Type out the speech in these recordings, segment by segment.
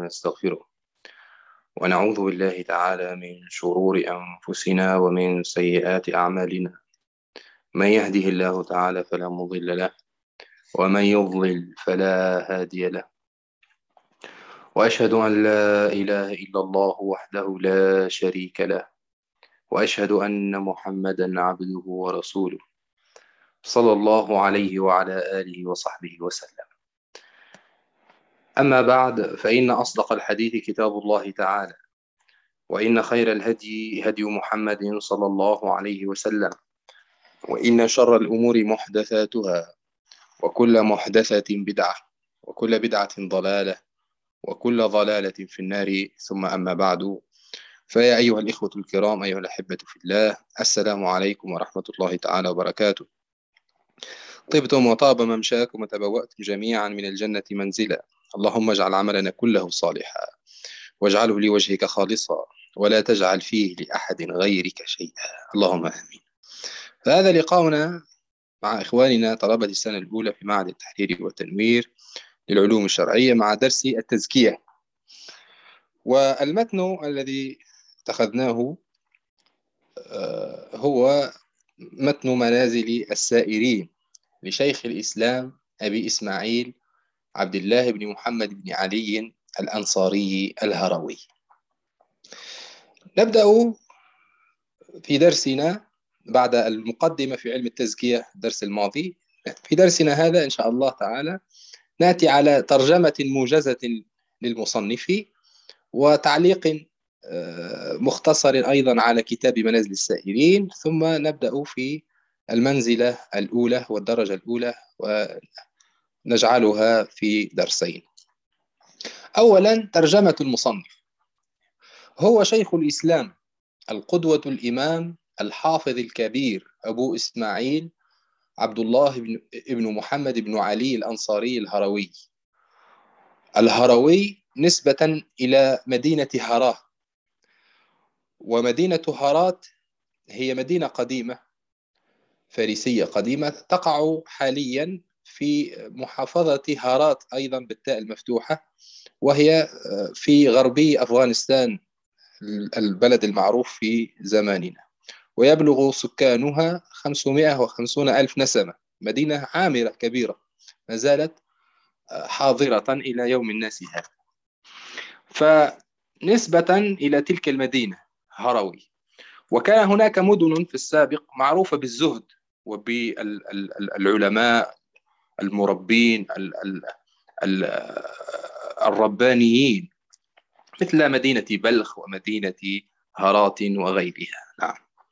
ونستغفره، ونعوذ بالله تعالى من شرور أنفسنا ومن سيئات أعمالنا. من يهده الله تعالى فلا مضل له، ومن يضلل فلا هادي له. وأشهد أن لا إله إلا الله وحده لا شريك له، وأشهد أن محمدا عبده ورسوله، صلى الله عليه وعلى آله وصحبه وسلم. أما بعد، فإن أصدق الحديث كتاب الله تعالى، وإن خير الهدي هدي محمد صلى الله عليه وسلم، وإن شر الأمور محدثاتها، وكل محدثة بدعة، وكل بدعة ضلالة، وكل ضلالة في النار. ثم أما بعد، فيا أيها الإخوة الكرام، أيها الأحبة في الله، السلام عليكم ورحمة الله تعالى وبركاته. طبتم وطاب ممشاكم وتبوأتم جميعا من الجنة منزلا. اللهم اجعل عملنا كله صالحا، واجعله لوجهك خالصا، ولا تجعل فيه لأحد غيرك شيئا، اللهم آمين. فهذا لقاؤنا مع إخواننا طلبة السنة الأولى في معهد التحرير والتنوير للعلوم الشرعية مع درس التزكية. والمتن الذي اتخذناه هو متن منازل السائرين لشيخ الإسلام أبي إسماعيل عبد الله بن محمد بن علي الأنصاري الهروي. نبدأ في درسنا بعد المقدمة في علم التزكية الدرس الماضي. في درسنا هذا إن شاء الله تعالى نأتي على ترجمة موجزة للمصنف، وتعليق مختصر أيضا على كتاب منازل السائرين، ثم نبدأ في المنزلة الأولى والدرجة الأولى ونجعلها في درسين. أولا، ترجمة المصنف. هو شيخ الإسلام القدوة الإمام الحافظ الكبير أبو إسماعيل عبد الله بن محمد بن علي الأنصاري الهروي. الهروي نسبة إلى مدينة هراه، ومدينة هرات هي مدينة قديمة فارسية قديمة تقع حاليا في محافظة هرات أيضا بالتاء المفتوحة، وهي في غربي أفغانستان، البلد المعروف في زماننا، ويبلغ سكانها 550 ألف نسمة. مدينة عامرة كبيرة ما زالت حاضرة إلى يوم الناس هذا. فنسبة إلى تلك المدينة هروي. وكان هناك مدن في السابق معروفة بالزهد وبالعلماء المربين الربانيين، مثل مدينة بلخ ومدينة هرات وغيرها. نعم.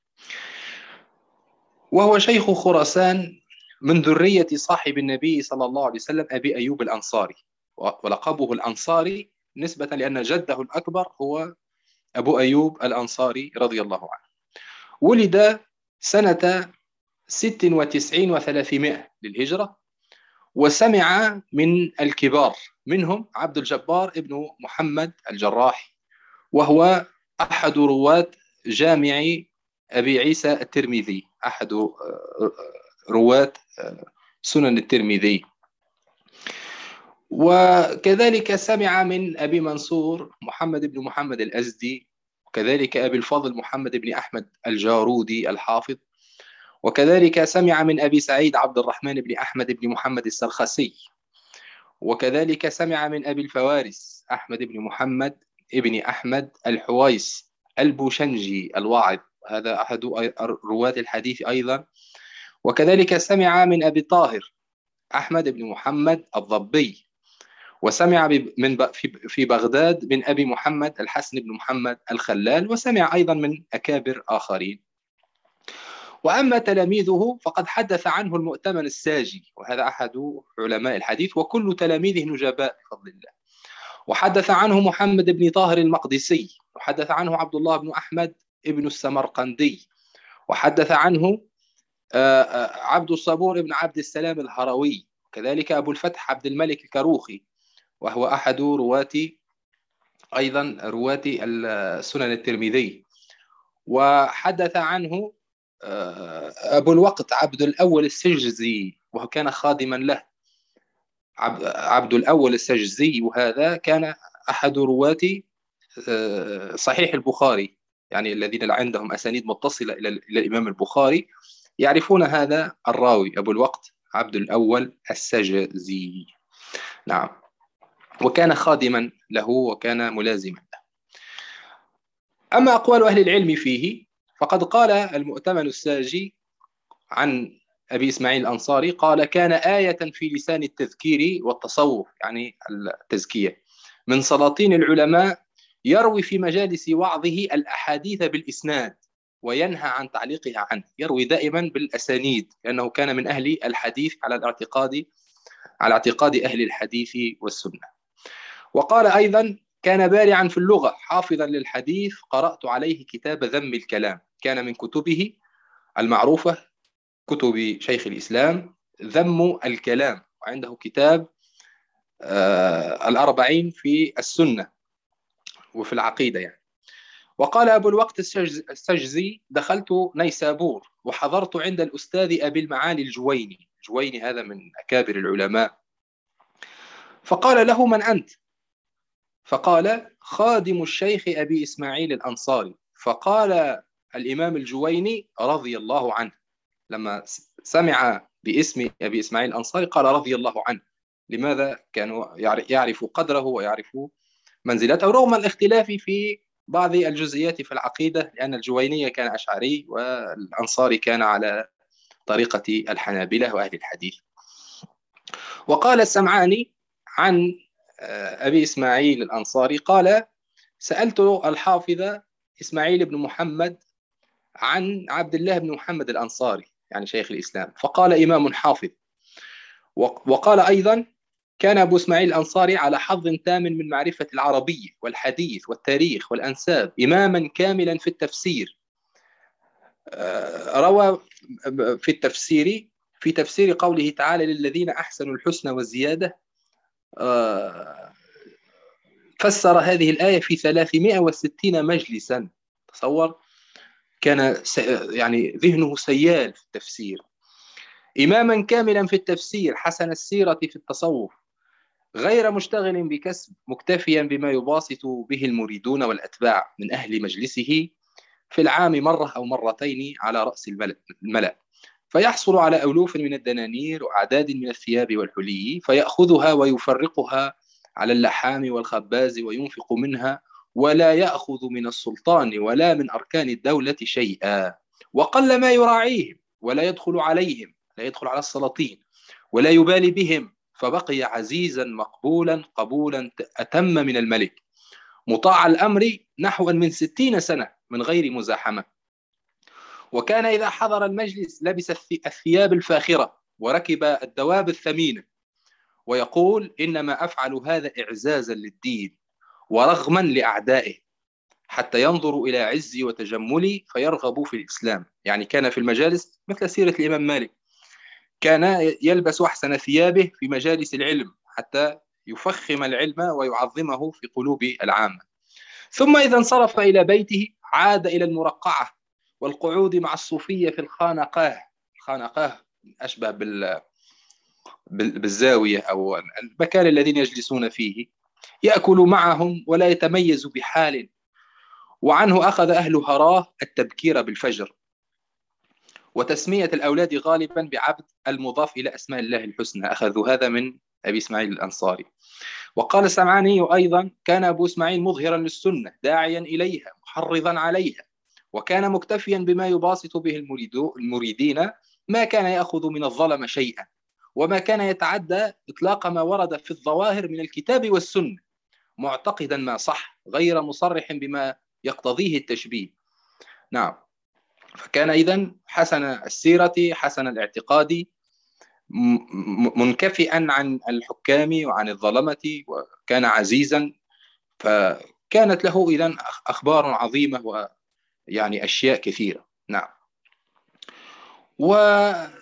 وهو شيخ خراسان من ذرية صاحب النبي صلى الله عليه وسلم أبي أيوب الأنصاري، ولقبه الأنصاري نسبة لأن جده الأكبر هو أبو أيوب الأنصاري رضي الله عنه. ولد سنة 96 و300 للهجرة، وسمع من الكبار، منهم عبد الجبار ابن محمد الجراح، وهو أحد رواة جامع أبي عيسى الترمذي، أحد رواة سنن الترمذي. وكذلك سمع من أبي منصور محمد بن محمد الأزدي، وكذلك أبي الفضل محمد بن أحمد الجارودي الحافظ، وكذلك سمع من أبي سعيد عبد الرحمن بن أحمد بن محمد السرخسي، وكذلك سمع من أبي الفوارس أحمد بن محمد ابن أحمد الحويس البوشنجي الواعظ، هذا أحد رواة الحديث أيضا. وكذلك سمع من أبي طاهر أحمد بن محمد الضبي، وسمع في بغداد من أبي محمد الحسن بن محمد الخلال، وسمع أيضا من أكابر آخرين. وأما تلاميذه فقد حدث عنه المؤتمن الساجي، وهذا أحد علماء الحديث، وكل تلاميذه نجباء بفضل الله. وحدث عنه محمد بن طاهر المقدسي، وحدث عنه عبد الله بن أحمد ابن السمرقندي، وحدث عنه عبد الصبور بن عبد السلام الهروي، وكذلك أبو الفتح عبد الملك الكروخي، وهو أحد رواة أيضا رواة السنن الترمذي. وحدث عنه أبو الوقت عبد الأول السجزي، وكان خادما له. عبد الأول السجزي، وهذا كان أحد رواة صحيح البخاري، يعني الذين عندهم أسانيد متصلة إلى الإمام البخاري يعرفون هذا الراوي أبو الوقت عبد الأول السجزي. نعم. وكان خادما له وكان ملازما له. أما أقوال أهل العلم فيه فقد قال المؤتمن الساجي عن أبي إسماعيل الأنصاري، قال: كان آية في لسان التذكير والتصوف، يعني التزكية، من سلاطين العلماء، يروي في مجالس وعظه الأحاديث بالإسناد وينهى عن تعليقها عنه، يروي دائما بالأسانيد لأنه كان من أهل الحديث على اعتقاد أهل الحديث والسنة. وقال أيضا: كان بارعا في اللغة حافظا للحديث، قرأت عليه كتاب ذم الكلام، كان من كتبه المعروفة كتب شيخ الإسلام ذم الكلام، وعنده كتاب الأربعين في السنة وفي العقيدة يعني. وقال أبو الوقت السجزي: دخلت نيسابور وحضرت عند الأستاذ أبي المعالي الجويني، الجويني هذا من أكابر العلماء، فقال له: من أنت؟ فقال: خادم الشيخ أبي إسماعيل الأنصاري. فقال الإمام الجويني رضي الله عنه، لما سمع باسم أبي إسماعيل الأنصاري قال رضي الله عنه. لماذا؟ كانوا يعرفوا قدره ويعرفوا منزلته رغم الاختلاف في بعض الجزئيات في العقيدة، لأن الجويني كان أشعري والأنصاري كان على طريقة الحنابلة وأهل الحديث. وقال السمعاني عن أبي إسماعيل الأنصاري قال: سألت الحافظ إسماعيل بن محمد عن عبد الله بن محمد الأنصاري، يعني شيخ الإسلام، فقال: إمام حافظ. وقال أيضا: كان أبو إسماعيل الأنصاري على حظ تام من معرفة العربية والحديث والتاريخ والأنساب، إماما كاملا في التفسير. روى في تفسير قوله تعالى: للذين أحسنوا الحسنى والزيادة، فسر هذه الآية في 360 مجلسا. تصور، كان يعني ذهنه سيال في التفسير. إماما كاملا في التفسير، حسن السيرة في التصوف، غير مشتغل بكسب، مكتفيا بما يباسط به المريدون والأتباع من أهل مجلسه في العام مرة أو مرتين على رأس الملأ، فيحصل على ألوف من الدنانير وأعداد من الثياب والحلي، فيأخذها ويفرقها على اللحام والخباز وينفق منها، ولا يأخذ من السلطان ولا من أركان الدولة شيئا، وقل ما يراعيهم ولا يدخل عليهم، لا يدخل على السلاطين ولا يبالي بهم، فبقي عزيزا مقبولا قبولا أتم من الملك، مطاع الأمر نحو من 60 سنة من غير مزاحمة. وكان إذا حضر المجلس لبس الثياب الفاخرة وركب الدواب الثمينة، ويقول: إنما أفعل هذا إعزازا للدين ورغما لأعدائه، حتى ينظروا إلى عزي وتجملي فيرغبوا في الإسلام. يعني كان في المجالس مثل سيرة الإمام مالك، كان يلبس أحسن ثيابه في مجالس العلم حتى يفخم العلم ويعظمه في قلوب العامة. ثم إذا انصرف إلى بيته عاد إلى المرقعة والقعود مع الصوفية في الخانقاه. الخانقاه أشبه بالزاوية أو المكان الذين يجلسون فيه، يأكل معهم ولا يتميز بحال. وعنه أخذ أهل هراه التبكير بالفجر، وتسمية الأولاد غالبا بعبد المضاف إلى أسماء الله الحسنى، أخذوا هذا من أبي إسماعيل الأنصاري. وقال السمعاني أيضا: كان أبو إسماعيل مظهرا للسنة، داعيا إليها، محرضا عليها، وكان مكتفيا بما يباسط به المريدين، ما كان يأخذ من الظلم شيئا، وما كان يتعدى إطلاق ما ورد في الظواهر من الكتاب والسنة، معتقدا ما صح غير مصرح بما يقتضيه التشبيه. نعم. فكان إذن حسن السيرة حسن الاعتقاد، منكفئا عن الحكام وعن الظلمة، وكان عزيزا، فكانت له إذن أخبار عظيمة ويعني أشياء كثيرة. نعم. وذكر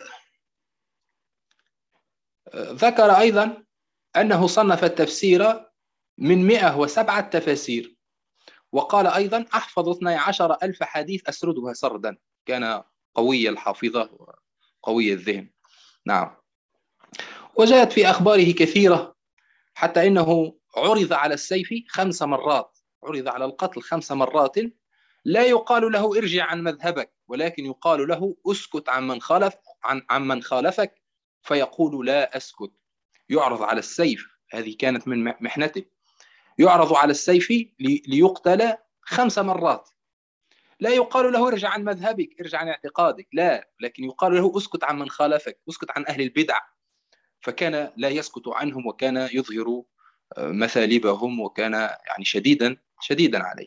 أيضا أنه صنف التفسير من 107 تفاسير، وقال أيضا: أحفظ 12,000 حديث أسردها سردا. كان قوي الحافظة وقوي الذهن. نعم. وجاءت في أخباره كثيرة، حتى إنه عرض على السيف 5 مرات، عرض على القتل 5 مرات، لا يقال له ارجع عن مذهبك، ولكن يقال له اسكت عن من خالفك، فيقول لا أسكت. يعرض على السيف، هذه كانت من محنته، يعرض على السيف ليقتل 5 مرات. لا يقال له ارجع عن مذهبك، ارجع عن اعتقادك، لا، لكن يقال له اسكت عن من خالفك، اسكت عن أهل البدع. فكان لا يسكت عنهم، وكان يظهر مثالبهم، وكان يعني شديدا عليه.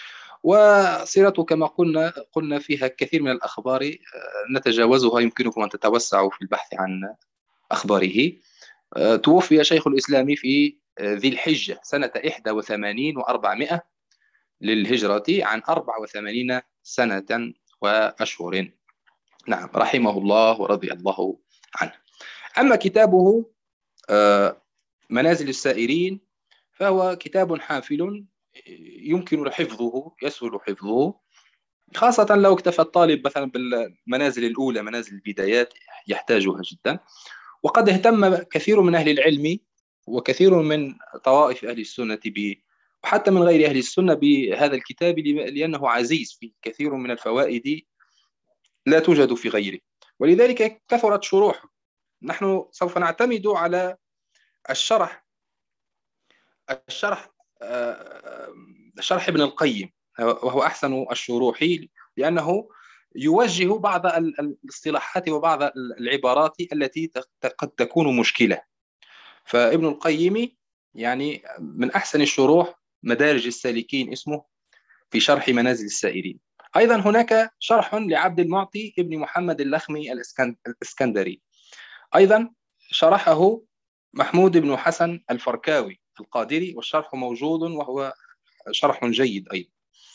وسيرته كما قلنا فيها كثير من الأخبار، نتجاوزها، يمكنكم أن تتوسعوا في البحث عن أخباره. توفي شيخ الإسلام في ذي الحجة سنة 81 و400 للهجرة، عن 84 سنة وأشهر. نعم، رحمه الله ورضي الله عنه. أما كتابه منازل السائرين، فهو كتاب حافل، يمكن حفظه، يسهل حفظه، خاصة لو اكتفى الطالب مثلا بالمنازل الأولى، منازل البدايات، يحتاجها جدا. وقد اهتم كثير من أهل العلم وكثير من طوائف أهل السنة وحتى من غير أهل السنة بهذا الكتاب، لأنه عزيز فيه كثير من الفوائد لا توجد في غيره، ولذلك كثرت شروحه. نحن سوف نعتمد على الشرح الشرح شرح ابن القيم، وهو أحسن الشروح، لأنه يوجه بعض الاصطلاحات وبعض العبارات التي قد تكون مشكلة. فابن القيم يعني من أحسن الشروح مدارج السالكين اسمه، في شرح منازل السائرين. أيضا هناك شرح لعبد المعطي ابن محمد اللخمي الإسكندري، أيضا شرحه محمود بن حسن الفركاوي القادري، والشرح موجود وهو شرح جيد أيضا.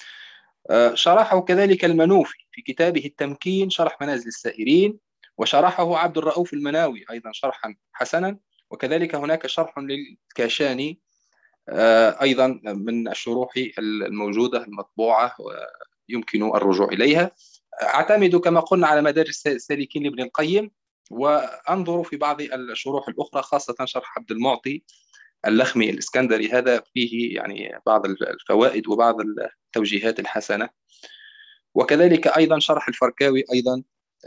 شرحه كذلك المنوفي في كتابه التمكين شرح منازل السائرين، وشرحه عبد الرؤوف المناوي أيضا شرحا حسنا. وكذلك هناك شرح للكاشاني أيضا من الشروح الموجودة المطبوعة، ويمكن الرجوع إليها. أعتمد كما قلنا على مدارج السالكين لابن القيم، وأنظر في بعض الشروح الأخرى، خاصة شرح عبد المعطي اللخمي الإسكندري، هذا فيه يعني بعض الفوائد وبعض التوجيهات الحسنة. وكذلك أيضا شرح الفركاوي أيضا،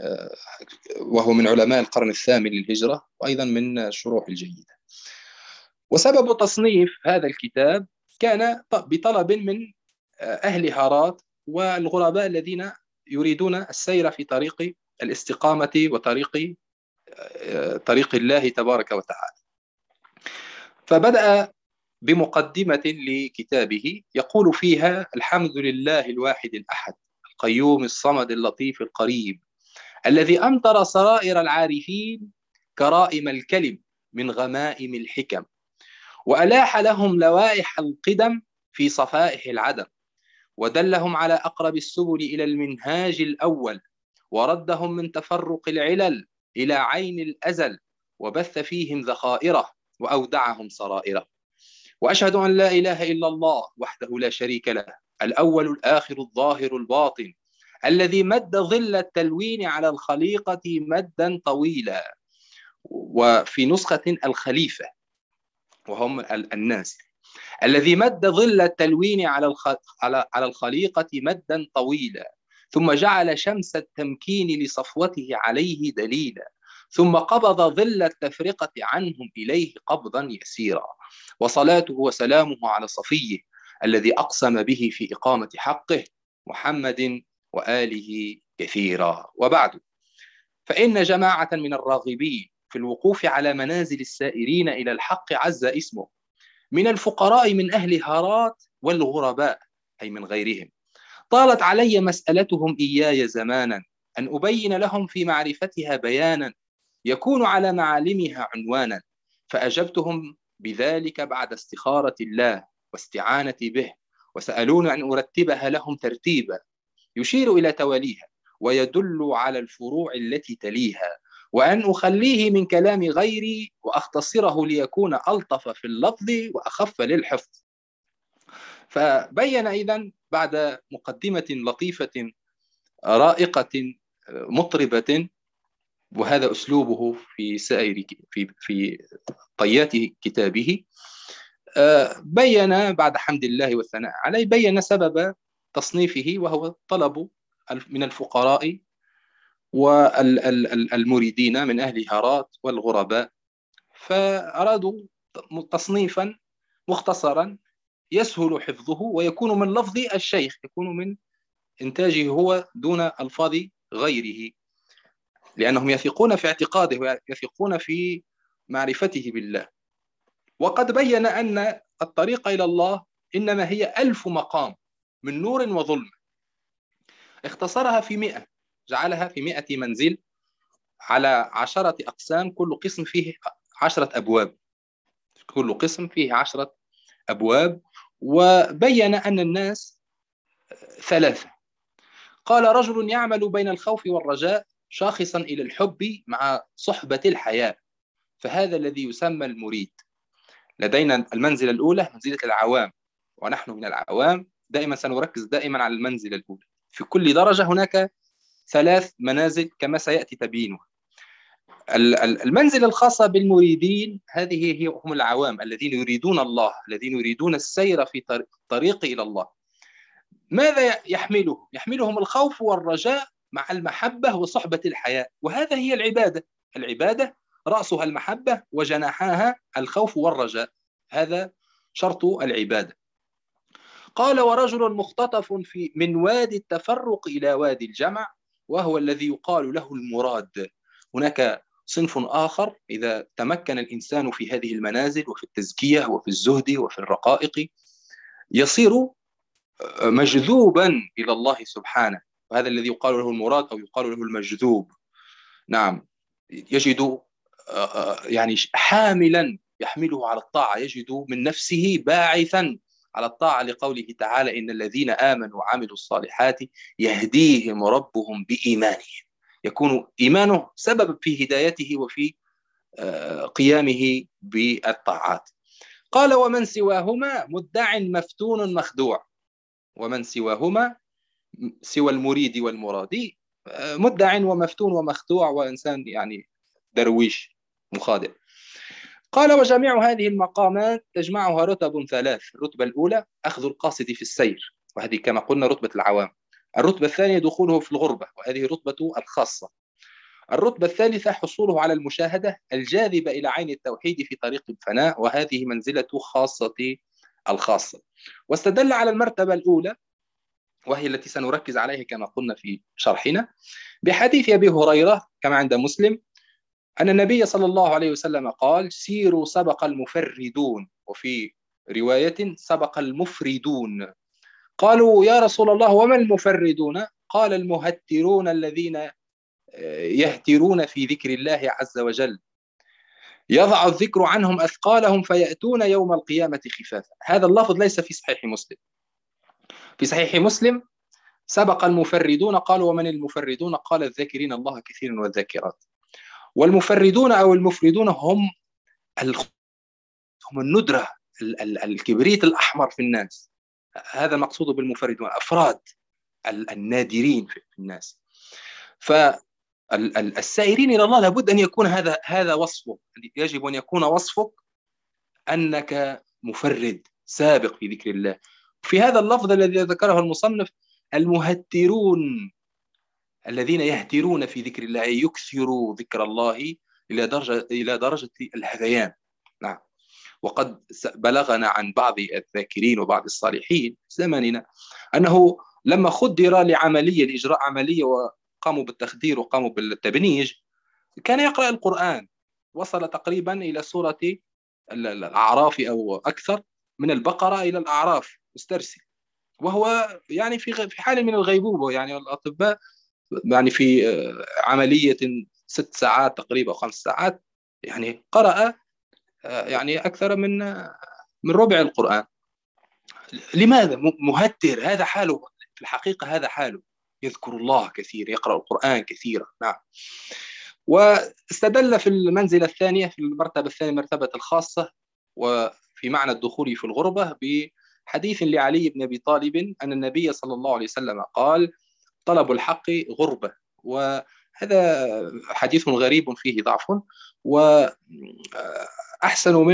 وهو من علماء القرن الثامن للهجرة، وأيضا من الشروح الجيدة. وسبب تصنيف هذا الكتاب كان بطلب من أهل هارات والغرباء الذين يريدون السير في طريق الاستقامة طريق الله تبارك وتعالى. فبدأ بمقدمة لكتابه يقول فيها: الحمد لله الواحد الأحد القيوم الصمد اللطيف القريب، الذي أمطر سرائر العارفين كرائم الكلم من غمائم الحكم، وألاح لهم لوائح القدم في صفائح العدم، ودلهم على أقرب السبل إلى المنهاج الأول، وردهم من تفرق العلل إلى عين الأزل، وبث فيهم ذخائره وأودعهم سرائره. وأشهد أن لا إله إلا الله وحده لا شريك له، الأول الآخر الظاهر الباطن، الذي مد ظل التلوين على الخليقة مدا طويلا. وفي نسخة الخليفة، وهم الناس، الذي مد ظل التلوين على الخليقة مدا طويلا، ثم جعل شمس التمكين لصفوته عليه دليلا، ثم قبض ظل التفرقة عنهم إليه قبضا يسيرا. وصلاته وسلامه على صفيه الذي أقسم به في إقامة حقه، محمد وآله كثيرا. وبعد، فإن جماعة من الراغبين في الوقوف على منازل السائرين إلى الحق عز اسمه، من الفقراء من أهل هارات والغرباء، أي من غيرهم، طالت علي مسألتهم إياي زمانا أن أبين لهم في معرفتها بيانا يكون على معالمها عنوانا، فأجبتهم بذلك بعد استخارة الله واستعانة به، وسألون أن أرتبها لهم ترتيبا يشير إلى تواليها ويدل على الفروع التي تليها، وأن أخليه من كلام غيري وأختصره ليكون ألطف في اللفظ وأخف للحفظ. فبين إذن بعد مقدمة لطيفة رائقة مطربة، وهذا أسلوبه في سائر في طيات كتابه، بين بعد حمد الله والثناء عليه بين سبب تصنيفه، وهو طلب من الفقراء والمريدين من أهل هارات والغرباء. فأرادوا تصنيفا مختصرا يسهل حفظه ويكون من لفظ الشيخ، يكون من إنتاجه هو دون ألفاظ غيره، لأنهم يثقون في اعتقاده ويثقون في معرفته بالله. وقد بين أن الطريق إلى الله إنما هي 1000 مقام من نور وظلم، اختصرها في 100، جعلها في 100 منزل على 10 أقسام، كل قسم فيه 10 أبواب، كل قسم فيه 10 أبواب. وبين أن الناس 3. قال: رجل يعمل بين الخوف والرجاء شاخصا إلى الحب مع صحبة الحياة، فهذا الذي يسمى المريد. لدينا المنزلة الأولى منزلة العوام، ونحن من العوام دائما سنركز دائما على المنزلة الأولى. في كل درجة هناك 3 منازل كما سيأتي تبيينها. المنزلة الخاصة بالمريدين هذه هم العوام الذين يريدون الله، الذين يريدون السير في طريق إلى الله. ماذا يحملهم؟ يحملهم الخوف والرجاء مع المحبة وصحبة الحياة، وهذا هي العبادة. العبادة رأسها المحبة وجناحاها الخوف والرجاء، هذا شرط العبادة. قال: ورجل مختطف من وادي التفرق إلى وادي الجمع، وهو الذي يقال له المراد. هناك صنف آخر إذا تمكن الإنسان في هذه المنازل وفي التزكية وفي الزهد وفي الرقائق يصير مجذوبا إلى الله سبحانه، وهذا الذي يقال له المراد أو يقال له المجذوب. نعم، يجد يعني حاملا يحمله على الطاعة، يجد من نفسه باعثا على الطاعة، لقوله تعالى: إن الذين آمنوا وعملوا الصالحات يهديهم ربهم بإيمانهم. يكون إيمانه سبب في هدايته وفي قيامه بالطاعات. قال: ومن سواهما مدع مفتون مخدوع. ومن سواهما سوى المريد والمرادي مدع ومفتون ومخدوع وإنسان يعني درويش مخادع. قال: وجميع هذه المقامات تجمعها رتب 3. الرتبة الأولى أخذ القاصد في السير، وهذه كما قلنا رتبة العوام. الرتبة الثانية دخوله في الغربة، وهذه رتبة الخاصة. الرتبة الثالثة حصوله على المشاهدة الجاذبة إلى عين التوحيد في طريق الفناء، وهذه منزلة خاصة الخاصة. واستدل على المرتبة الأولى، وهي التي سنركز عليها كما قلنا في شرحنا، بحديث أبي هريرة كما عند مسلم أن النبي صلى الله عليه وسلم قال: سيروا سبق المفردون، وفي رواية سبق المفردون. قالوا: يا رسول الله وما المفردون؟ قال: المهترون الذين يهترون في ذكر الله عز وجل، يضع الذكر عنهم أثقالهم فيأتون يوم القيامة خفافا. هذا اللفظ ليس في صحيح مسلم. في صحيح مسلم: سبق المفردون. قالوا: ومن المفردون؟ قال: الذاكرين الله كثيرا والذاكرات. والمفردون أو المفردون هم الندرة، الكبريت الأحمر في الناس. هذا المقصود بالمفردون، أفراد النادرين في الناس. فالسائرين إلى الله لابد أن يكون هذا وصفه، يجب أن يكون وصفك أنك مفرد سابق في ذكر الله. في هذا اللفظ الذي ذكره المصنف: المهترون الذين يهترون في ذكر الله، أي يكثروا ذكر الله إلى درجة الهذيان. نعم. وقد بلغنا عن بعض الذاكرين وبعض الصالحين في زماننا أنه لما خدر لإجراء عملية وقاموا بالتخدير وقاموا بالتبنيج، كان يقرأ القرآن، وصل تقريبا إلى سورة الأعراف أو أكثر، من البقرة إلى الأعراف مسترسل، وهو يعني في حال من الغيبوبة. يعني الأطباء يعني في عملية 6 ساعات تقريبا 5 ساعات يعني قرأ يعني أكثر من ربع القرآن. لماذا؟ مهتر، هذا حاله في الحقيقة، هذا حاله، يذكر الله كثير، يقرأ القرآن كثيرا. نعم. واستدل في المنزلة الثانية، في المرتبة الثانية، مرتبة الخاصة، وفي معنى الدخول في الغربة، بحديث لعلي بن أبي طالب أن النبي صلى الله عليه وسلم قال: طلب الحق غربة. وهذا حديث غريب فيه ضعف، وأحسن منه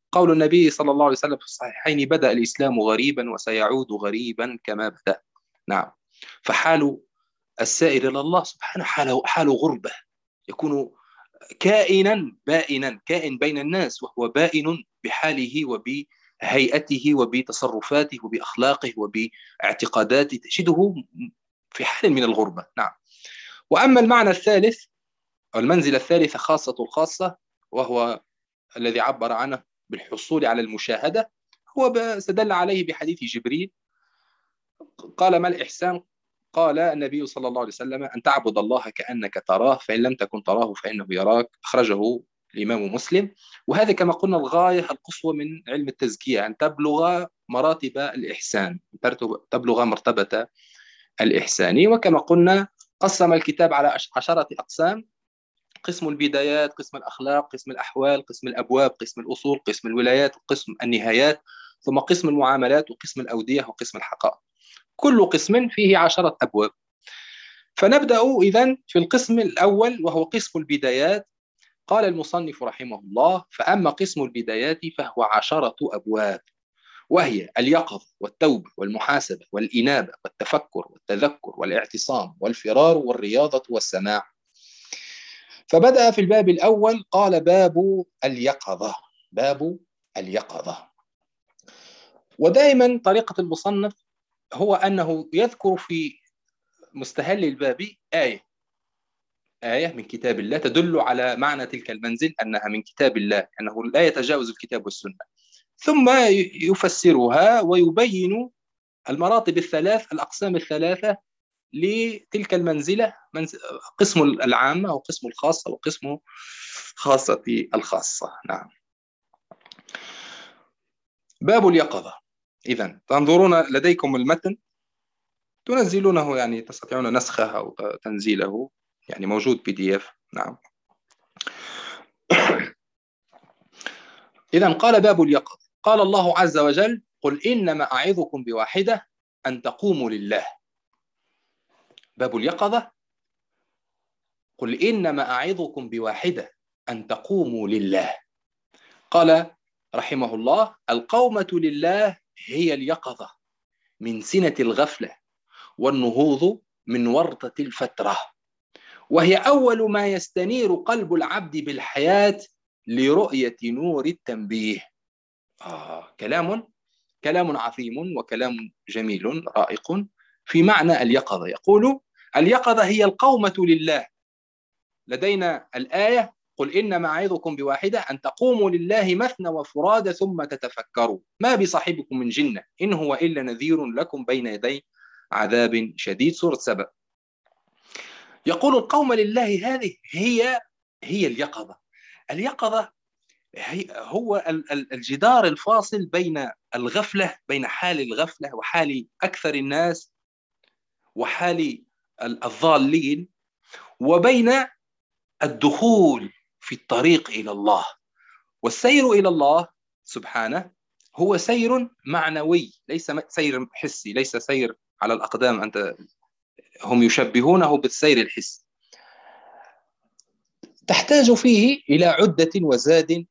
قول النبي صلى الله عليه وسلم في الصحيحين: بدأ الإسلام غريبا وسيعود غريبا كما بدأ. نعم. فحال السائر إلى الله سبحانه حال غربة، يكون كائنا بائنا، كائن بين الناس وهو بائن بحاله وبهيئته وبتصرفاته وبأخلاقه وباعتقاداته، تجده في حال من الغربة. نعم. وأما المعنى الثالث أو المنزلة الثالثة خاصة الخاصة، وهو الذي عبر عنه بالحصول على المشاهدة، هو استدل عليه بحديث جبريل. قال: ما الإحسان؟ قال النبي صلى الله عليه وسلم: أن تعبد الله كأنك تراه، فإن لم تكن تراه فإنه يراك. أخرجه الإمام مسلم. وهذا كما قلنا الغاية القصوى من علم التزكية، أن تبلغ مراتب الإحسان، تبلغ مرتبة الإحسان. وكما قلنا قسم الكتاب على 10 أقسام: قسم البدايات، قسم الأخلاق، قسم الأحوال، قسم الأبواب، قسم الأصول، قسم الولايات، قسم النهايات، ثم قسم المعاملات، وقسم الأودية، وقسم الحقائق. كل قسم فيه 10 أبواب. فنبدأ إذن في القسم الأول وهو قسم البدايات. قال المصنف رحمه الله: فأما قسم البدايات فهو 10 أبواب، وهي اليقظة والتوبة والمحاسبة والإنابة والتفكر والتذكر والاعتصام والفرار والرياضة والسماع. فبدأ في الباب الأول قال: باب اليقظة. باب اليقظة. ودائما طريقة المصنف هو أنه يذكر في مستهل الباب آية من كتاب الله تدل على معنى تلك المنزل، أنها من كتاب الله، أنه لا يتجاوز الكتاب والسنة، ثم يفسرها ويبين المراتب الثلاث، الأقسام الثلاثة لتلك المنزلة: قسم العامة، وقسم الخاصة، وقسم خاصة الخاصة. نعم. باب اليقظة. إذن تنظرون لديكم المتن، تنزلونه، يعني تستطيعون نسخه أو تنزيله، يعني موجود PDF. نعم. إذن قال: باب اليقظة. قال الله عز وجل: قل إنما أعظكم بواحدة أن تقوموا لله. باب اليقظة: قل إنما أعظكم بواحدة أن تقوموا لله. قال رحمه الله: القومة لله هي اليقظة من سنة الغفلة، والنهوض من ورطة الفترة، وهي أول ما يستنير قلب العبد بالحياة لرؤية نور التنبيه. كلام عظيم وكلام جميل رائق في معنى اليقظة. يقول: اليقظة هي القومة لله. لدينا الآية: قل إنما أعظكم بواحدة أن تقوموا لله مثنى وفرادى ثم تتفكروا ما بصاحبكم من جنة إن هو إلا نذير لكم بين يدي عذاب شديد. سورة سبأ. يقول: القومة لله، هذه هي اليقظة. اليقظة هو الجدار الفاصل بين الغفلة، بين حال الغفلة وحال أكثر الناس وحال الضالين، وبين الدخول في الطريق إلى الله. والسير إلى الله سبحانه هو سير معنوي، ليس سير حسي، ليس سير على الأقدام. هم يشبهونه بالسير الحسي. تحتاج فيه إلى عدة وزاد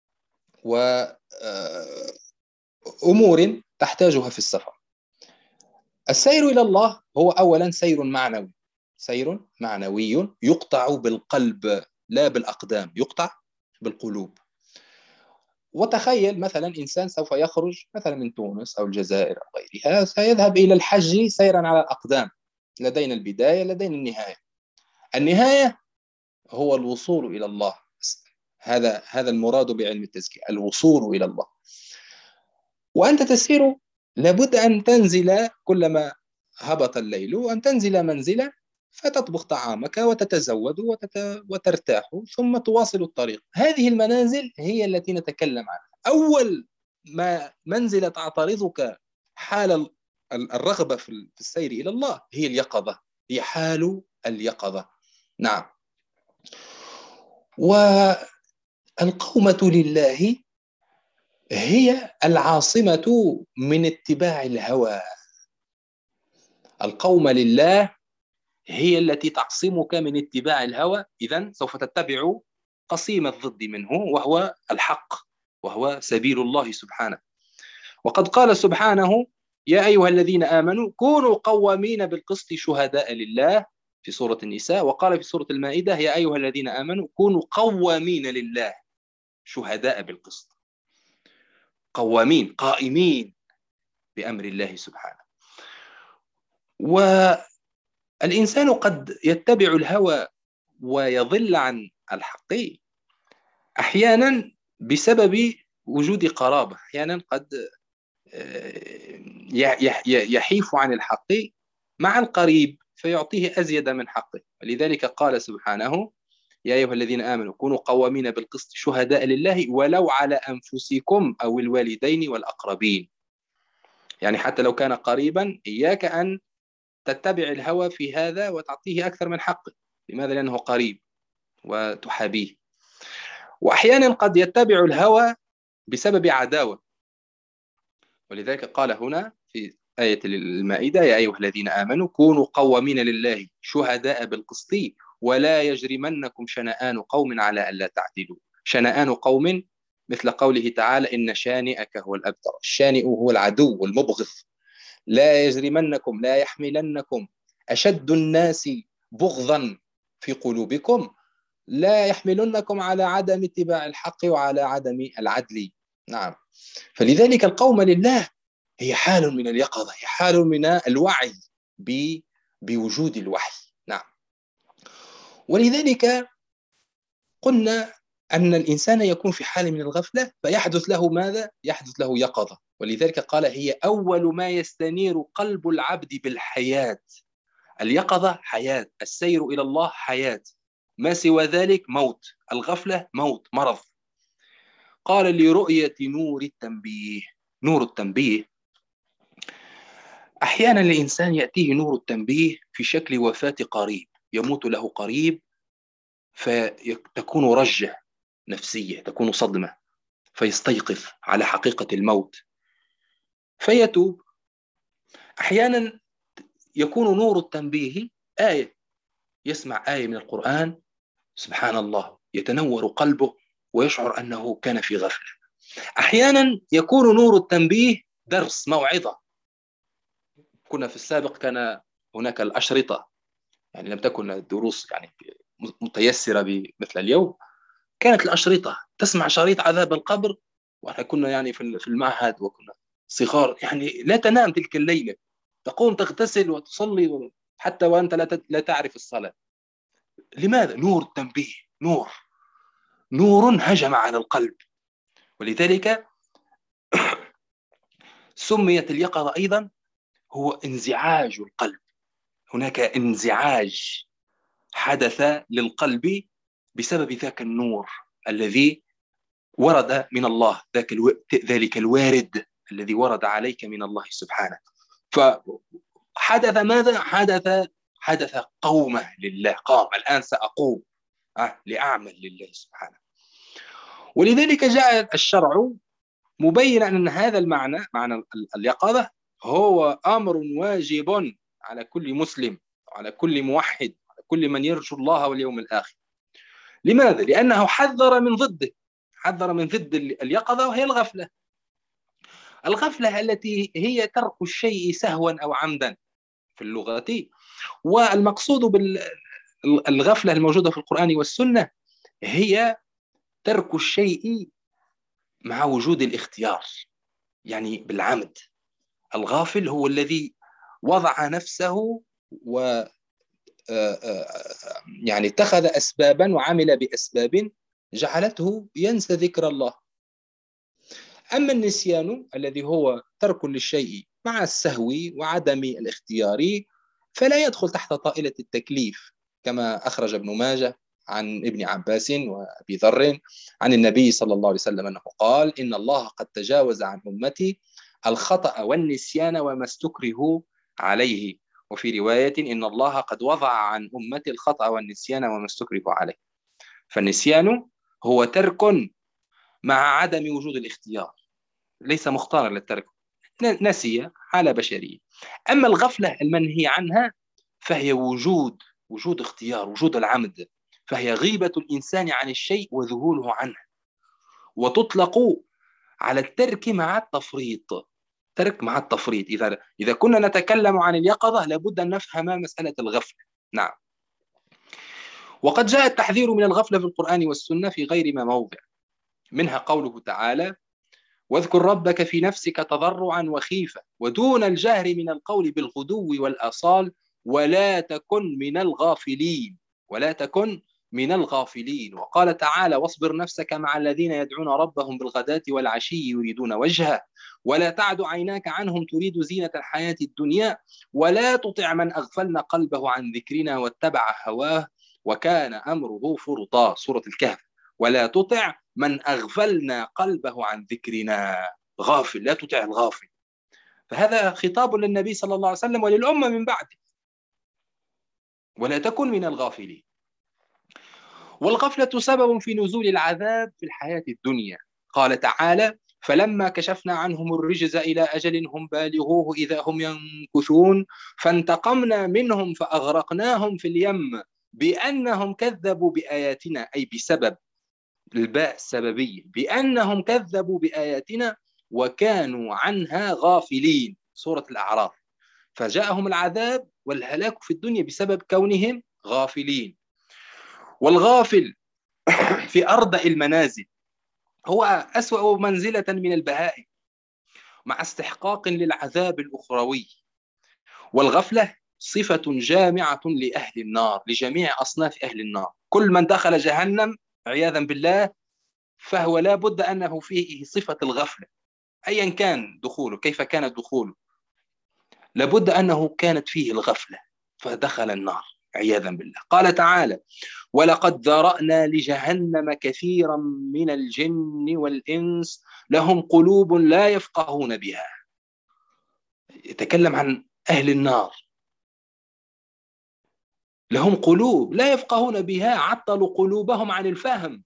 وأمور تحتاجها في السفر. السير إلى الله هو أولا سير معنوي، سير معنوي يقطع بالقلب لا بالأقدام، يقطع بالقلوب. وتخيل مثلا إنسان سوف يخرج مثلا من تونس أو الجزائر أو غيرها، سيذهب إلى الحج سيرا على الأقدام. لدينا البداية، لدينا النهاية. النهاية هو الوصول إلى الله. هذا المراد بعلم التزكية، الوصول إلى الله. وأنت تسير لابد أن تنزل كلما هبط الليل، أن تنزل منزلا فتطبخ طعامك وتتزود وترتاح، ثم تواصل الطريق. هذه المنازل هي التي نتكلم عنها. أول ما منزلة تعترضك حال الرغبة في السير إلى الله هي اليقظة، هي حال اليقظة. نعم. والقومة لله هي العاصمة من اتباع الهوى. القومة لله هي التي تعصمك من اتباع الهوى. إذن سوف تتبع قصيم الضد منه وهو الحق. وهو سبيل الله سبحانه. وقد قال سبحانه: يا أيها الذين آمنوا كونوا قوامين بالقسط شهداء لله في سورة النساء، وقال في سورة المائدة: يا أيها الذين آمنوا كونوا قوامين لله شهداء بالقسط. قوامين، قائمين بأمر الله سبحانه. والإنسان قد يتبع الهوى ويضل عن الحق أحيانا بسبب وجود قرابة، أحيانا قد يحيف عن الحق مع القريب فيعطيه أزيد من حقه. ولذلك قال سبحانه: يا أيها الذين آمنوا كونوا قوامين بالقسط شهداء لله ولو على أنفسكم أو الوالدين والأقربين. يعني حتى لو كان قريبا إياك أن تتبع الهوى في هذا وتعطيه أكثر من حقه. لماذا؟ لأنه قريب وتحابيه. وأحيانا قد يتبع الهوى بسبب عداوة، ولذلك قال هنا في آية المائدة: يا أيها الذين آمنوا كونوا قوامين لله شهداء بالقسط ولا يجرمنكم شنآن قوم على ألا تعدلوا. شنآن قوم مثل قوله تعالى: إن شانئك هو الأبتر. الشانئ هو العدو والمبغض. لا يجرمنكم، لا يحملنكم أشد الناس بغضا في قلوبكم لا يحملنكم على عدم اتباع الحق وعلى عدم العدل. نعم. فلذلك القوم لله هي حال من اليقظة، هي حال من الوعي بوجود الوحي. نعم. ولذلك قلنا أن الإنسان يكون في حال من الغفلة فيحدث له ماذا؟ يحدث له يقظة. ولذلك قال: هي أول ما يستنير قلب العبد بالحياة. اليقظة حياة، السير إلى الله حياة، ما سوى ذلك موت. الغفلة موت، مرض. قال: لرؤية نور التنبيه. نور التنبيه، أحيانا الإنسان يأتيه نور التنبيه في شكل وفاة قريب، يموت له قريب فتكون رجة نفسية، تكون صدمة، فيستيقظ على حقيقة الموت فيتوب. أحيانا يكون نور التنبيه آية، يسمع آية من القرآن، سبحان الله، يتنور قلبه ويشعر أنه كان في غفلة. أحيانا يكون نور التنبيه درس، موعظة. كنا في السابق كان هناك الأشرطة، يعني لم تكن الدروس يعني متيسرة مثل اليوم. كانت الأشرطة، تسمع شريط عذاب القبر، وإحنا كنا يعني في المعهد وكنا صغار، يعني لا تنام تلك الليلة، تقوم تغتسل وتصلي حتى وأنت لا تعرف الصلاة. لماذا؟ نور التنبيه، نور هجم على القلب. ولذلك سميت اليقظة أيضا هو انزعاج القلب. هناك انزعاج حدث للقلب بسبب ذاك النور الذي ورد من الله، ذلك الوارد الذي ورد عليك من الله سبحانه. فحدث ماذا؟ حدث قومة لله. قام الآن سأقوم لأعمل لله سبحانه. ولذلك جاء الشرع مبينا أن هذا المعنى، معنى اليقظة، هو أمر واجب على كل مسلم، على كل موحد، على كل من يرجو الله واليوم الآخر. لماذا؟ لأنه حذر من ضده، حذر من ضد اليقظة، وهي الغفلة. الغفلة التي هي ترك الشيء سهوا أو عمدا في اللغة. والمقصود بالغفلة الموجودة في القرآن والسنة هي ترك الشيء مع وجود الاختيار، يعني بالعمد. الغافل هو الذي وضع نفسه و يعني اتخذ أسبابا وعمل بأسباب جعلته ينسى ذكر الله. أما النسيان الذي هو ترك للشيء مع السهو وعدم الاختيار فلا يدخل تحت طائلة التكليف، كما أخرج ابن ماجه عن ابن عباس وأبي ذر عن النبي صلى الله عليه وسلم أنه قال: إن الله قد تجاوز عن أمتي الخطأ والنسيان وما استكره عليه. وفي رواية: إن الله قد وضع عن أمتي الخطأ والنسيان وما استكره عليه. فالنسيان هو ترك مع عدم وجود الاختيار، ليس مختارا للترك، نسي، حالة بشرية. أما الغفلة المنهي عنها فهي وجود اختيار، وجود العمد، فهي غيبة الإنسان عن الشيء وذهوله عنه. وتطلق على الترك مع التفريط. ترك مع التفريط. إذا كنا نتكلم عن اليقظة لابد أن نفهم مسألة الغفلة. نعم. وقد جاء التحذير من الغفلة في القرآن والسنة في غير ما موضع، منها قوله تعالى: واذكر ربك في نفسك تضرعا وخيفة ودون الجهر من القول بالغدو والآصال ولا تكن من الغافلين. ولا تكن من الغافلين. وقال تعالى: واصبر نفسك مع الذين يدعون ربهم بالغداة والعشي يريدون وجهه ولا تعد عيناك عنهم تريد زينة الحياة الدنيا ولا تطع من أغفلنا قلبه عن ذكرنا واتبع هواه وكان أمره فرطا. سورة الكهف. ولا تطع من أغفلنا قلبه عن ذكرنا. غافل، لا تطع الغافل. فهذا خطاب للنبي صلى الله عليه وسلم وللأمة من بعده. ولا تكن من الغافلين. والغفلة سبب في نزول العذاب في الحياة الدنيا. قال تعالى: فلما كشفنا عنهم الرجز إلى أجل هم بالغوه إذا هم ينكثون فانتقمنا منهم فأغرقناهم في اليم بأنهم كذبوا بآياتنا. أي بسبب الباء السببية، بأنهم كذبوا بآياتنا وكانوا عنها غافلين. سورة الأعراف. فجاءهم العذاب والهلاك في الدنيا بسبب كونهم غافلين. والغافل في أرض المنازل هو أسوأ منزلة من البهائم مع استحقاق للعذاب الأخروي. والغفلة صفة جامعة لأهل النار، لجميع أصناف أهل النار. كل من دخل جهنم عياذا بالله فهو لا بد أنه فيه صفة الغفلة أيا كان دخوله، كيف كان دخوله، لابد أنه كانت فيه الغفلة فدخل النار عياذا بالله. قال تعالى: ولقد ذرأنا لجهنم كثيرا من الجن والإنس لهم قلوب لا يفقهون بها. يتكلم عن أهل النار. لهم قلوب لا يفقهون بها، عطلوا قلوبهم عن الفهم.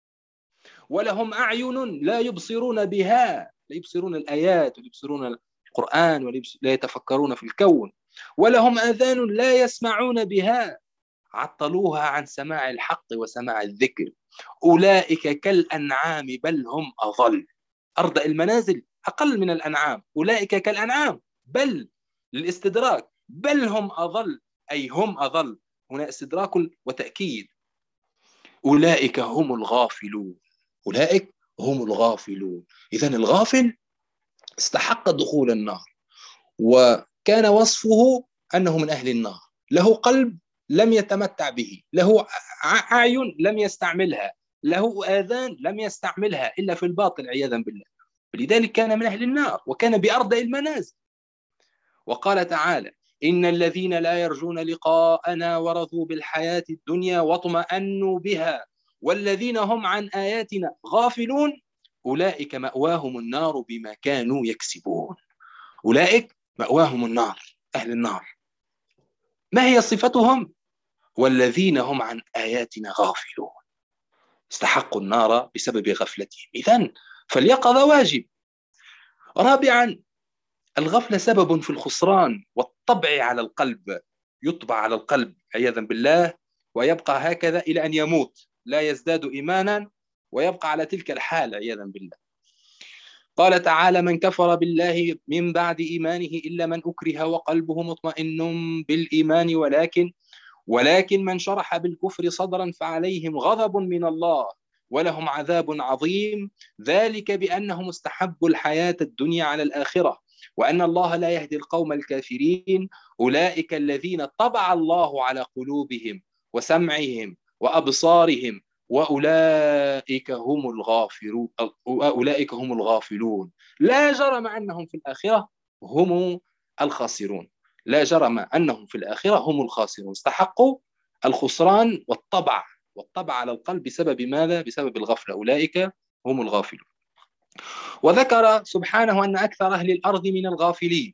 ولهم أعين لا يبصرون بها، لا يبصرون الآيات ولا يبصرون القرآن ولا يتفكرون في الكون. ولهم آذان لا يسمعون بها، عطلوها عن سماع الحق وسماع الذكر. أولئك كالأنعام بل هم أضل. أرض المنازل أقل من الأنعام. أولئك كالأنعام بل للاستدراك، بل هم أضل، أي هم أضل. هنا استدراك وتأكيد. أولئك هم الغافلون. أولئك هم الغافلون. إذن الغافل استحق دخول النار، وكان وصفه أنه من أهل النار. له قلب لم يتمتع به، له أعين لم يستعملها، له آذان لم يستعملها إلا في الباطل عياذا بالله. فلذلك كان من أهل النار وكان بأرض المنازل. وقال تعالى: إن الذين لا يرجون لقاءنا ورضوا بالحياة الدنيا واطمأنوا بها والذين هم عن آياتنا غافلون أولئك مأواهم النار بما كانوا يكسبون. أولئك مأواهم النار، أهل النار. ما هي صفتهم؟ والذين هم عن آياتنا غافلون. استحقوا النار بسبب غفلتهم. إذن فاليقظة واجب. رابعا: الغفلة سبب في الخسران والطبع على القلب. يطبع على القلب عياذا بالله ويبقى هكذا إلى أن يموت، لا يزداد إيمانا ويبقى على تلك الحال عياذا بالله. قال تعالى: من كفر بالله من بعد إيمانه إلا من أكره وقلبه مطمئن بالإيمان ولكن من شرح بالكفر صدرا فعليهم غضب من الله ولهم عذاب عظيم ذلك بأنهم استحبوا الحياة الدنيا على الآخرة وأن الله لا يهدي القوم الكافرين. أولئك الذين طبع الله على قلوبهم وسمعهم وأبصارهم وأولئك هم الغافلون. أولئك هم الغافلون. لا جرم أنهم في الآخرة هم الخاسرون. لا جرم أنهم في الآخرة هم الخاسرون. استحقوا الخسران والطبع على القلب بسبب ماذا؟ بسبب الغفلة. أولئك هم الغافلون. وذكر سبحانه أن أكثر أهل الأرض من الغافلين.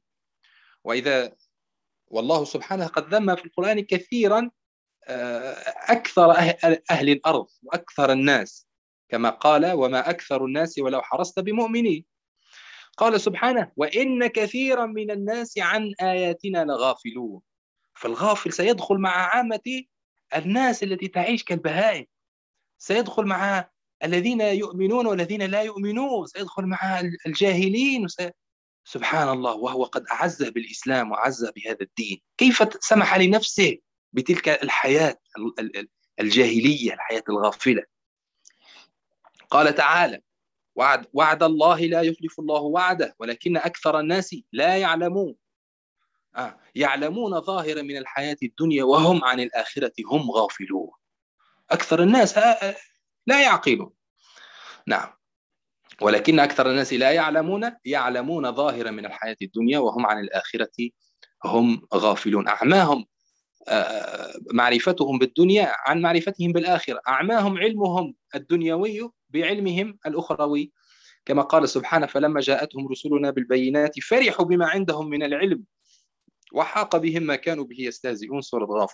والله سبحانه قد ذم في القرآن كثيرا أكثر أهل الأرض وأكثر الناس، كما قال: وما أكثر الناس ولو حرصت بمؤمنين. قال سبحانه: وإن كثيرا من الناس عن آياتنا لغافلون. فالغافل سيدخل مع عامة الناس التي تعيش كالبهائم، سيدخل مع الذين يؤمنون والذين لا يؤمنون، سيدخل مع الجاهلين سبحان الله، وهو قد أعزه بالإسلام وأعزه بهذا الدين، كيف سمح لنفسه بتلك الحياة الجاهلية، الحياة الغافلة؟ قال تعالى: وعد الله لا يخلف الله وعده ولكن أكثر الناس لا يعلمون. يعلمون ظاهرا من الحياة الدنيا وهم عن الآخرة هم غافلون. أكثر الناس لا يعقلون. نعم، ولكن أكثر الناس لا يعلمون ظاهرا من الحياة الدنيا وهم عن الآخرة هم غافلون. أعماهم معرفتهم بالدنيا عن معرفتهم بالآخرة، أعماهم علمهم الدنيوي بعلمهم الأخروي، كما قال سبحانه: فلما جاءتهم رسلنا بالبينات فرحوا بما عندهم من العلم وحاق بهم ما كانوا به يستهزئون. سورة غافر.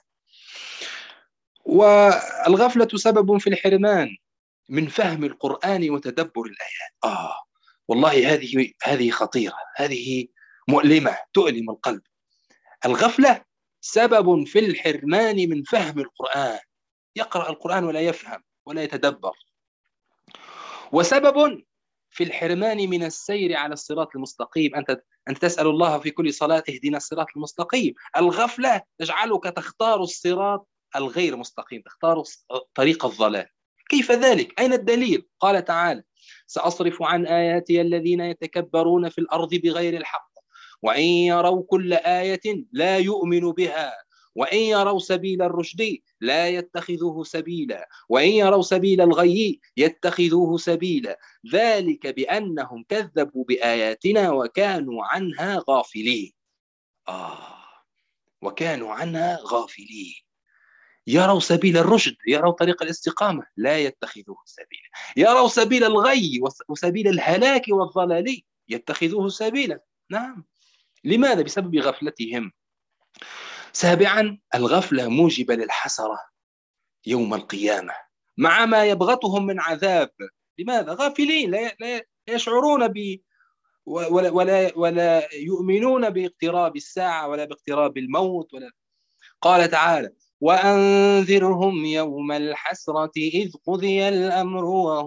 والغفلة سبب في الحرمان من فهم القرآن وتدبر الآيات. والله هذه خطيرة، هذه مؤلمة، تؤلم القلب. الغفلة سبب في الحرمان من فهم القرآن، يقرأ القرآن ولا يفهم ولا يتدبر، وسبب في الحرمان من السير على الصراط المستقيم. أنت تسأل الله في كل صلاة: اهدنا الصراط المستقيم. الغفلة تجعلك تختار الصراط الغير مستقيم، تختار طريق الضلال. كيف ذلك؟ أين الدليل؟ قال تعالى: سأصرف عن آياتي الذين يتكبرون في الأرض بغير الحق وإن يروا كل آية لا يؤمنوا بها وإن يروا سبيل الرشد لا يتخذوه سبيلا وإن يروا سبيل الغي يتخذوه سبيلا ذلك بأنهم كذبوا بآياتنا وكانوا عنها غافلين. وكانوا عنها غافلين. يروا سبيل الرشد، يروا طريق الاستقامة، لا يتخذوه سبيلا. يروا سبيل الغي وسبيل الهلاك والضلال يتخذوه سبيلا. نعم. لماذا؟ بسبب غفلتهم. سابعا: الغفلة موجبة للحسرة يوم القيامة مع ما يبغتهم من عذاب. لماذا؟ غافلين، لا يشعرون ولا يؤمنون باقتراب الساعة ولا باقتراب الموت قال تعالى: وأنذرهم يوم الحسرة إذ قضي الأمر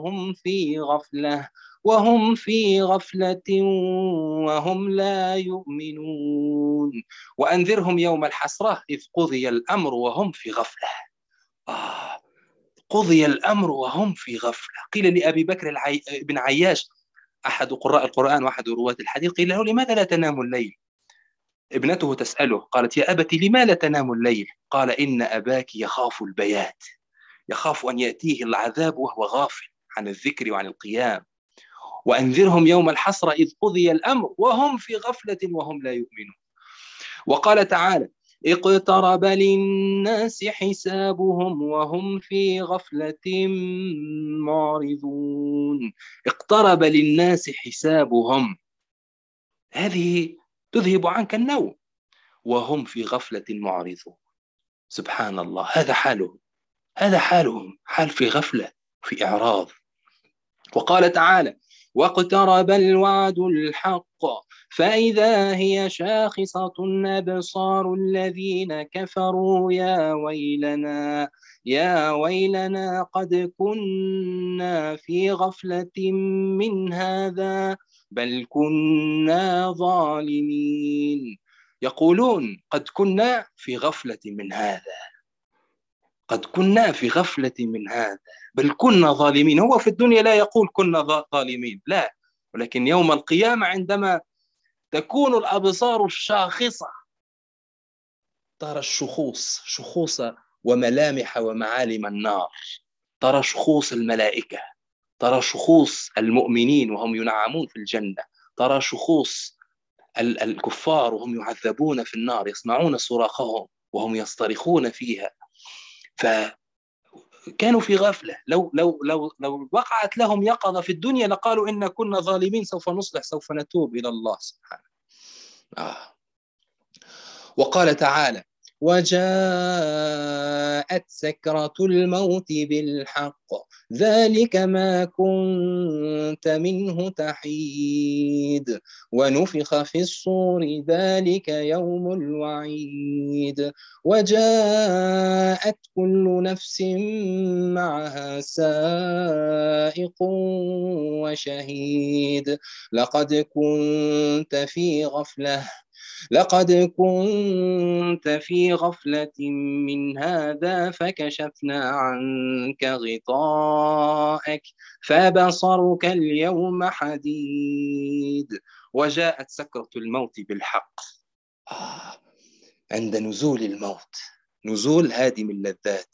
وهم في غفلة وهم لا يؤمنون. وأنذرهم يوم الحسرة إذ قضي الأمر وهم في غفلة. قضي الأمر وهم في غفلة. قيل لأبي بكر بن عياش أحد قراء القرآن وأحد رواة الحديث، قيل له: لماذا لا تنام الليل؟ ابنته تسأله، قالت: يا أبت لما لا تنام الليل؟ قال: إن أباك يخاف البيات، يخاف أن يأتيه العذاب وهو غافل عن الذكر وعن القيام. وأنذرهم يوم الحسرة إذ قضي الأمر وهم في غفلة وهم لا يؤمنون. وقال تعالى: اقترب للناس حسابهم وهم في غفلة معرضون. اقترب للناس حسابهم، هذه تذهب عنك النوم، وهم في غفلة معرضون. سبحان الله، هذا حالهم، حال في غفلة، في إعراض. وقال تعالى: واقترب الوعد الحق فإذا هي شاخصة أبصار الذين كفروا يا ويلنا قد كنا في غفلة من هذا بل كنا ظالمين. يقولون: قد كنا في غفلة من هذا، قد كنا في غفلة من هذا بل كنا ظالمين. هو في الدنيا لا يقول كنا ظالمين، لا، ولكن يوم القيامة عندما تكون الأبصار الشاخصة ترى شخوص وملامح ومعالم النار، ترى شخوص الملائكة، ترى شخوص المؤمنين وهم ينعمون في الجنة، ترى شخوص الكفار وهم يعذبون في النار، يسمعون صراخهم وهم يصطرخون فيها. فكانوا في غفلة. لو وقعت لهم يقظة في الدنيا لقالوا إن كنا ظالمين، سوف نصلح، سوف نتوب إلى الله سبحانه. وقال تعالى: وجاءت سكرة الموت بالحق ذلك ما كنت منه تحيد ونفخ في الصور ذلك يوم الوعيد وجاءت كل نفس معها سائق وشهيد لقد كنت في غفلة من هذا فكشفنا عنك غطاءك فبصرك اليوم حديد وجاءت سكرة الموت بالحق. عند نزول الموت، نزول هادم اللذات،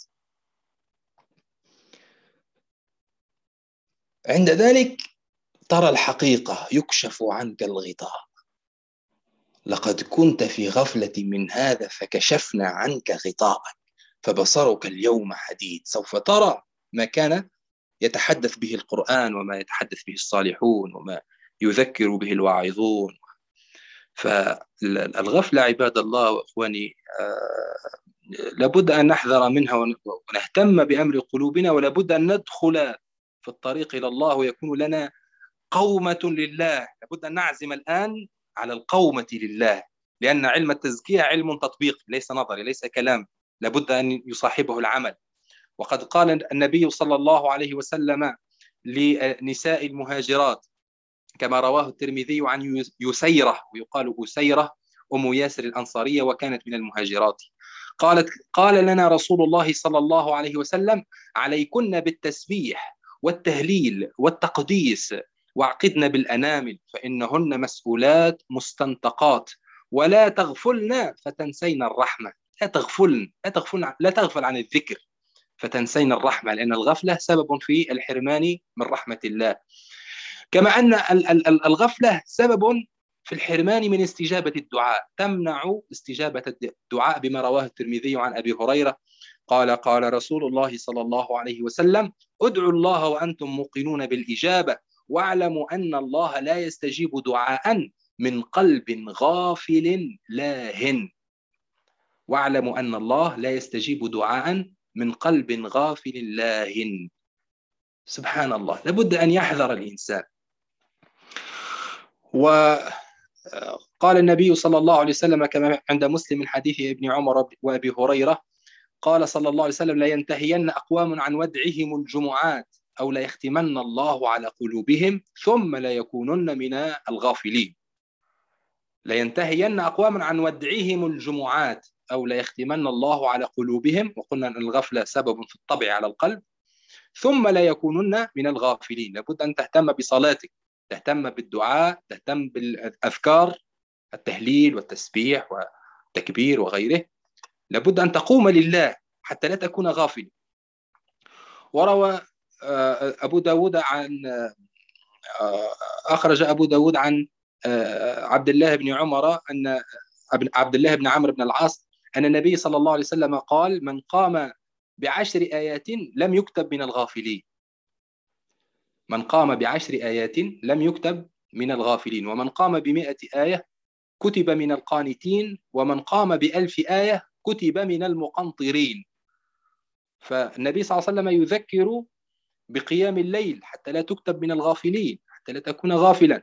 عند ذلك ترى الحقيقة، يكشف عنك الغطاء. لقد كنت في غفلة من هذا فكشفنا عنك غطاءك فبصرك اليوم حديد. سوف ترى ما كان يتحدث به القرآن وما يتحدث به الصالحون وما يذكر به الواعظون. فالغفلة عباد الله وإخواني لابد أن نحذر منها ونهتم بأمر قلوبنا، ولابد أن ندخل في الطريق إلى الله ويكون لنا قومة لله. لابد أن نعزم الآن على القومة لله، لأن علم التزكية علم تطبيقي ليس نظري ليس كلام، لابد أن يصاحبه العمل. وقد قال النبي صلى الله عليه وسلم لنساء المهاجرات كما رواه الترمذي عن يسيرة، ويقال أسيرة أم ياسر الأنصارية وكانت من المهاجرات، قال لنا رسول الله صلى الله عليه وسلم: عليكن بالتسبيح والتهليل والتقديس واعقدن بالأنامل فإنهن مسؤولات مستنطقات، ولا تغفلن فتنسين الرحمة. لا تغفل عن الذكر فتنسين الرحمة، لأن الغفلة سبب في الحرمان من رحمة الله، كما أن الغفلة سبب في الحرمان من استجابة الدعاء، تمنع استجابة الدعاء، بما رواه الترمذي عن أبي هريرة قال رسول الله صلى الله عليه وسلم: ادعوا الله وأنتم موقنون بالإجابة واعلموا أن الله لا يستجيب دعاء من قلب غافل لاهٍ. واعلموا أن الله لا يستجيب دعاء من قلب غافل لاهٍ. سبحان الله، لابد أن يحذر الإنسان. وقال النبي صلى الله عليه وسلم كما عند مسلم من حديث ابن عمر وأبي هريرة قال صلى الله عليه وسلم: لا ينتهين أقوام عن ودعهم الجمعات أو لا يختمن الله على قلوبهم ثم لا يكونن من الغافلين. لا ينتهين أقوام عن ودعهم الجمعات أو لا يختمن الله على قلوبهم، وقلنا أن الغفلة سبب في الطبع على القلب، ثم لا يكونن من الغافلين. لابد أن تهتم بصلاتك، تهتم بالدعاء، تهتم بالأذكار، التهليل والتسبيح والتكبير وغيره. لابد أن تقوم لله حتى لا تكون غافل. وروى أبو داود أخرج أبو داود عن عبد الله بن عمر أن عبد الله بن عمرو بن العاص أن النبي صلى الله عليه وسلم قال: من قام ب10 آيات لم يكتب من الغافلين. من قام ب10 آيات لم يكتب من الغافلين، ومن قام ب100 آية كتب من القانتين، ومن قام ب1000 آية كتب من المقنطرين. فالنبي صلى الله عليه وسلم يذكر بقيام الليل حتى لا تكتب من الغافلين، حتى لا تكون غافلا.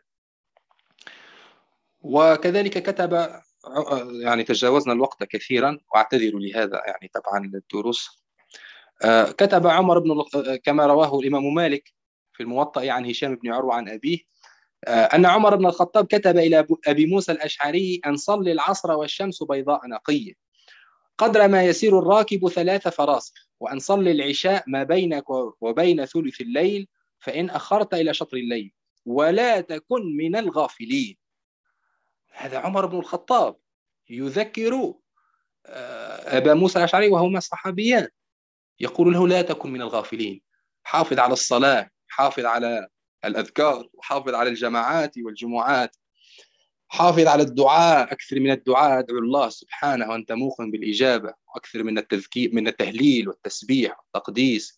وكذلك كتب، يعني تجاوزنا الوقت كثيرا وأعتذر لهذا، يعني طبعا الدروس. كتب عمر كما رواه الإمام مالك في الموطأ عن هشام بن عروة عن أبيه أن عمر بن الخطاب كتب إلى أبي موسى الأشعري أن صلي العصر والشمس بيضاء نقية قدر ما يسير الراكب 3 فراسخ، وأن صلي العشاء ما بينك وبين ثلث الليل فإن أخرت إلى شطر الليل ولا تكن من الغافلين. هذا عمر بن الخطاب يذكر أبا موسى الأشعري وهما صحابيان، يقول له: لا تكن من الغافلين، حافظ على الصلاة، حافظ على الأذكار، وحافظ على الجماعات والجمعات، حافظ على الدعاء، أكثر من الدعاء، ادعو الله سبحانه وأنت موقن بالإجابة، وأكثر من من التهليل والتسبيح والتقديس،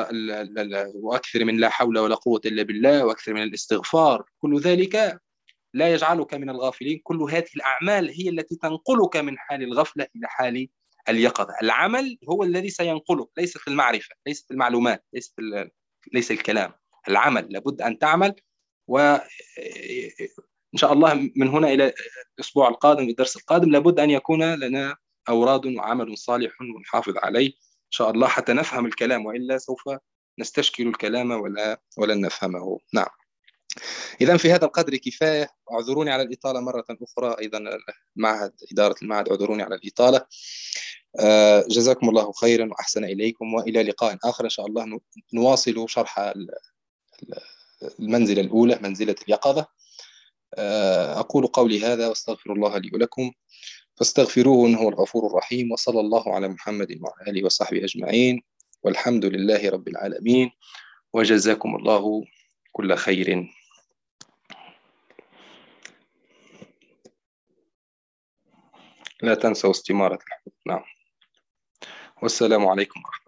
وأكثر من لا حول ولا قوة إلا بالله، وأكثر من الاستغفار. كل ذلك لا يجعلك من الغافلين. كل هذه الأعمال هي التي تنقلك من حال الغفلة إلى حال اليقظة. العمل هو الذي سينقلك، ليست المعرفة، ليست المعلومات، ليس الكلام. العمل لابد أن تعمل. وإن شاء الله من هنا إلى الأسبوع القادم، الدرس القادم، لابد أن يكون لنا أوراد وعمل صالح ونحافظ عليه إن شاء الله حتى نفهم الكلام، وإلا سوف نستشكل الكلام ولن نفهمه. نعم. إذا في هذا القدر كفاية. اعذروني على الإطالة مرة أخرى. أيضا إدارة المعهد اعذروني على الإطالة. جزاكم الله خيرا وأحسن إليكم، وإلى لقاء آخر إن شاء الله نواصل شرح المنزلة الأولى، منزلة اليقظة. أقول قولي هذا واستغفر الله لي ولكم، فاستغفروه إنه هو الغفور الرحيم. وصلى الله على محمد وعلى آله وصحبه أجمعين، والحمد لله رب العالمين، وجزاكم الله كل خير. لا تنسوا استمارة الحفظ. نعم. والسلام عليكم ورحمة الله.